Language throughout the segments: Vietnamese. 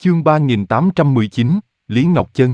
Chương 3819, Lý Ngọc Chân.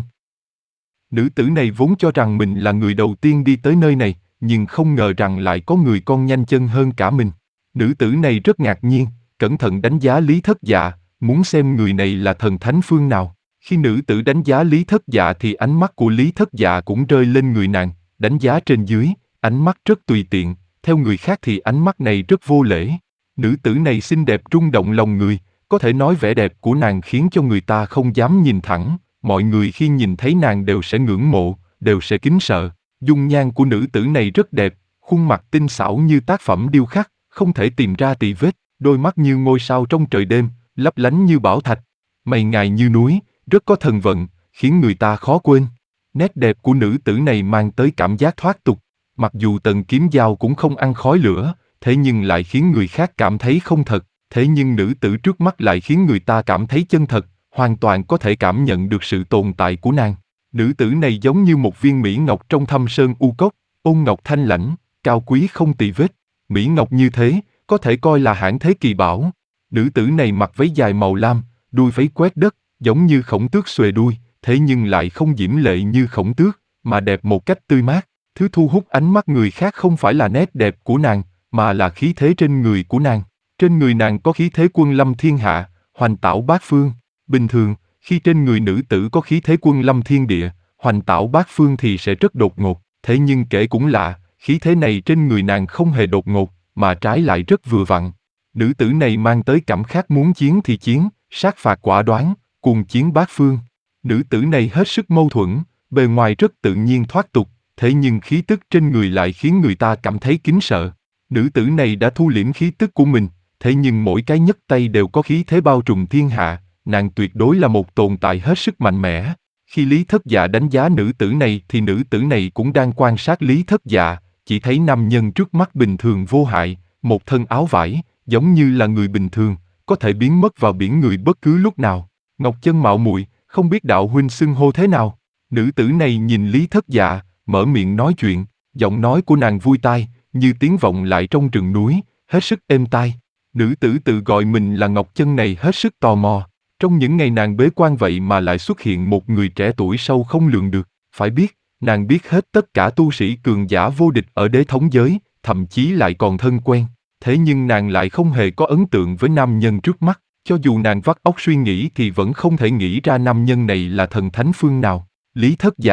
Nữ tử này vốn cho rằng mình là người đầu tiên đi tới nơi này, nhưng không ngờ rằng lại có người con nhanh chân hơn cả mình. Nữ tử này rất ngạc nhiên, cẩn thận đánh giá Lý Thất Dạ, muốn xem người này là thần thánh phương nào. Khi nữ tử đánh giá Lý Thất Dạ thì ánh mắt của Lý Thất Dạ cũng rơi lên người nàng, đánh giá trên dưới, ánh mắt rất tùy tiện, theo người khác thì ánh mắt này rất vô lễ. Nữ tử này xinh đẹp rung động lòng người, có thể nói vẻ đẹp của nàng khiến cho người ta không dám nhìn thẳng, mọi người khi nhìn thấy nàng đều sẽ ngưỡng mộ, đều sẽ kính sợ. Dung nhan của nữ tử này rất đẹp, khuôn mặt tinh xảo như tác phẩm điêu khắc, không thể tìm ra tì vết, đôi mắt như ngôi sao trong trời đêm, lấp lánh như bảo thạch, mày ngài như núi, rất có thần vận, khiến người ta khó quên. Nét đẹp của nữ tử này mang tới cảm giác thoát tục, mặc dù tần kiếm dao cũng không ăn khói lửa, thế nhưng lại khiến người khác cảm thấy không thật, thế nhưng nữ tử trước mắt lại khiến người ta cảm thấy chân thật, hoàn toàn có thể cảm nhận được sự tồn tại của nàng. Nữ tử này giống như một viên mỹ ngọc trong thâm sơn u cốc, ôn ngọc thanh lãnh, cao quý không tì vết. Mỹ ngọc như thế, có thể coi là hãn thế kỳ bảo. Nữ tử này mặc váy dài màu lam, đuôi váy quét đất, giống như khổng tước xuề đuôi, thế nhưng lại không diễm lệ như khổng tước, mà đẹp một cách tươi mát. Thứ thu hút ánh mắt người khác không phải là nét đẹp của nàng, mà là khí thế trên người của nàng. Trên người nàng có khí thế quân lâm thiên hạ, hoành tảo bát phương. Bình thường, khi trên người nữ tử có khí thế quân lâm thiên địa, hoành tảo bát phương thì sẽ rất đột ngột. Thế nhưng kể cũng lạ, khí thế này trên người nàng không hề đột ngột, mà trái lại rất vừa vặn. Nữ tử này mang tới cảm khát muốn chiến thì chiến, sát phạt quả đoán, cuồng chiến bát phương. Nữ tử này hết sức mâu thuẫn, bề ngoài rất tự nhiên thoát tục, thế nhưng khí tức trên người lại khiến người ta cảm thấy kính sợ. Nữ tử này đã thu liễm khí tức của mình, thế nhưng mỗi cái nhấc tay đều có khí thế bao trùm thiên hạ, nàng tuyệt đối là một tồn tại hết sức mạnh mẽ. Khi Lý Thất Dạ đánh giá nữ tử này thì nữ tử này cũng đang quan sát Lý Thất Dạ, chỉ thấy nam nhân trước mắt bình thường vô hại, một thân áo vải, giống như là người bình thường, có thể biến mất vào biển người bất cứ lúc nào. Ngọc Chân mạo muội, không biết đạo huynh xưng hô thế nào? Nữ tử này nhìn Lý Thất Dạ, mở miệng nói chuyện, giọng nói của nàng vui tai, như tiếng vọng lại trong rừng núi, hết sức êm tai. Nữ tử tự gọi mình là Ngọc Chân này hết sức tò mò. Trong những ngày nàng bế quan vậy mà lại xuất hiện một người trẻ tuổi sâu không lường được. Phải biết, nàng biết hết tất cả tu sĩ cường giả vô địch ở đế thống giới, thậm chí lại còn thân quen. Thế nhưng nàng lại không hề có ấn tượng với nam nhân trước mắt. Cho dù nàng vắt óc suy nghĩ thì vẫn không thể nghĩ ra nam nhân này là thần thánh phương nào. Lý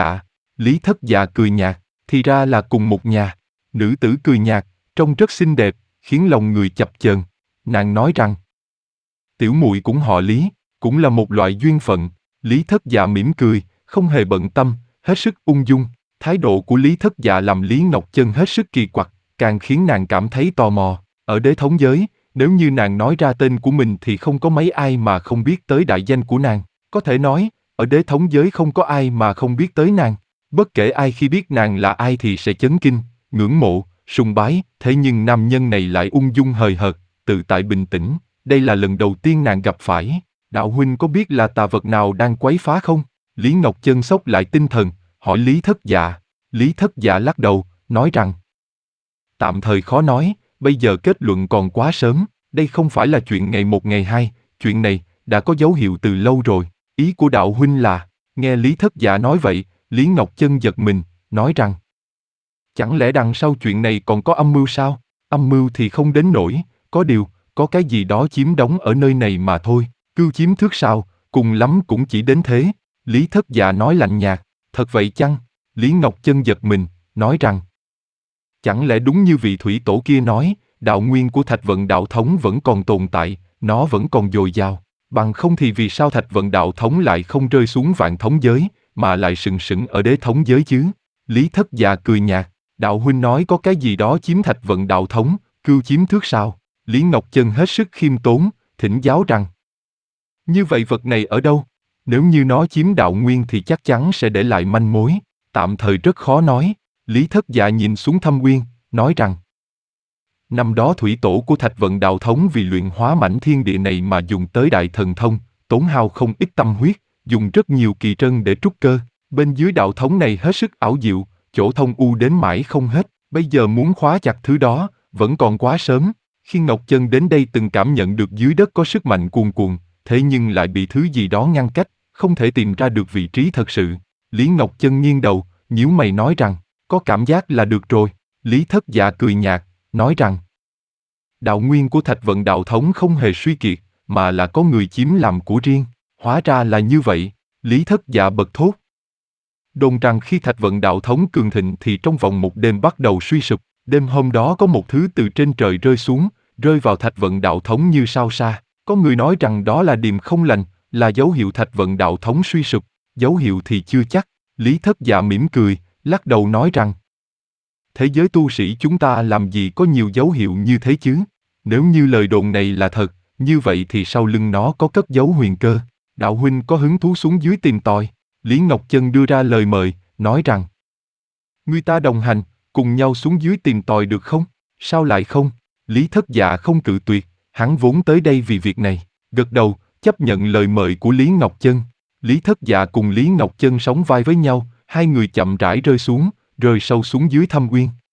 Thất Dạ cười nhạt, thì ra là cùng một nhà. Nữ tử cười nhạt, trông rất xinh đẹp, khiến lòng người chập chờn. Nàng nói rằng, tiểu muội cũng họ Lý, cũng là một loại duyên phận. Lý Thất Dạ mỉm cười, không hề bận tâm, hết sức ung dung. Thái độ của Lý Thất Dạ làm Lý Ngọc Chân hết sức kỳ quặc, càng khiến nàng cảm thấy tò mò. Ở đế thống giới, nếu như nàng nói ra tên của mình thì không có mấy ai mà không biết tới đại danh của nàng. Có thể nói, ở đế thống giới không có ai mà không biết tới nàng. Bất kể ai khi biết nàng là ai thì sẽ chấn kinh, ngưỡng mộ, sùng bái. Thế nhưng nam nhân này lại ung dung hời hợt, tự tại bình tĩnh. Đây là lần đầu tiên nàng gặp phải. Đạo huynh có biết là tà vật nào đang quấy phá không? Lý Ngọc Chân xốc lại tinh thần, hỏi Lý Thất Dạ. Lý Thất Dạ lắc đầu, nói rằng, tạm thời khó nói, bây giờ kết luận còn quá sớm. Đây không phải là chuyện ngày một ngày hai, chuyện này đã có dấu hiệu từ lâu rồi. Ý của đạo huynh là, nghe Lý Thất Dạ nói vậy, Lý Ngọc Chân giật mình, nói rằng, chẳng lẽ đằng sau chuyện này còn có âm mưu sao? Âm mưu thì không đến nỗi, có điều, có cái gì đó chiếm đóng ở nơi này mà thôi. Cưu chiếm thước sao, cùng lắm cũng chỉ đến thế. Lý Thất Dạ nói lạnh nhạt, thật vậy chăng? Lý Ngọc Chân giật mình, nói rằng, chẳng lẽ đúng như vị thủy tổ kia nói, đạo nguyên của Thạch Vận đạo thống vẫn còn tồn tại, nó vẫn còn dồi dào. Bằng không thì vì sao Thạch Vận đạo thống lại không rơi xuống vạn thống giới, mà lại sừng sững ở đế thống giới chứ? Lý Thất Dạ cười nhạt, đạo huynh nói có cái gì đó chiếm Thạch Vận đạo thống, cưu chiếm thước sao? Lý Ngọc Chân hết sức khiêm tốn, thỉnh giáo rằng, như vậy vật này ở đâu? Nếu như nó chiếm đạo nguyên thì chắc chắn sẽ để lại manh mối, tạm thời rất khó nói. Lý Thất Dạ nhìn xuống thâm uyên, nói rằng, năm đó thủy tổ của Thạch Vận đạo thống vì luyện hóa mảnh thiên địa này mà dùng tới đại thần thông, tốn hao không ít tâm huyết, dùng rất nhiều kỳ trân để trúc cơ. Bên dưới đạo thống này hết sức ảo diệu, chỗ thông u đến mãi không hết. Bây giờ muốn khóa chặt thứ đó, vẫn còn quá sớm. Khi Ngọc Chân đến đây từng cảm nhận được dưới đất có sức mạnh cuồn cuộn, thế nhưng lại bị thứ gì đó ngăn cách, không thể tìm ra được vị trí thật sự. Lý Ngọc Chân nghiêng đầu, nhíu mày nói rằng, có cảm giác là được rồi. Lý Thất Dạ cười nhạt, nói rằng, đạo nguyên của Thạch Vận đạo thống không hề suy kiệt, mà là có người chiếm làm của riêng. Hóa ra là như vậy, Lý Thất Dạ bật thốt. Đồn rằng khi Thạch Vận đạo thống cường thịnh thì trong vòng một đêm bắt đầu suy sụp. Đêm hôm đó có một thứ từ trên trời rơi xuống, rơi vào Thạch Vận đạo thống như sao sa. Có người nói rằng đó là điềm không lành, là dấu hiệu Thạch Vận đạo thống suy sụp. Dấu hiệu thì chưa chắc. Lý Thất Dạ mỉm cười, lắc đầu nói rằng, thế giới tu sĩ chúng ta làm gì có nhiều dấu hiệu như thế chứ? Nếu như lời đồn này là thật, như vậy thì sau lưng nó có cất giấu huyền cơ. Đạo huynh có hứng thú xuống dưới tìm tòi. Lý Ngọc Chân đưa ra lời mời, nói rằng, người ta đồng hành, cùng nhau xuống dưới tìm tòi được không? Sao lại không? Lý Thất Dạ không cự tuyệt, hắn vốn tới đây vì việc này, gật đầu, chấp nhận lời mời của Lý Ngọc Chân. Lý Thất Dạ cùng Lý Ngọc Chân sóng vai với nhau, hai người chậm rãi rơi xuống, rơi sâu xuống dưới thâm uyên.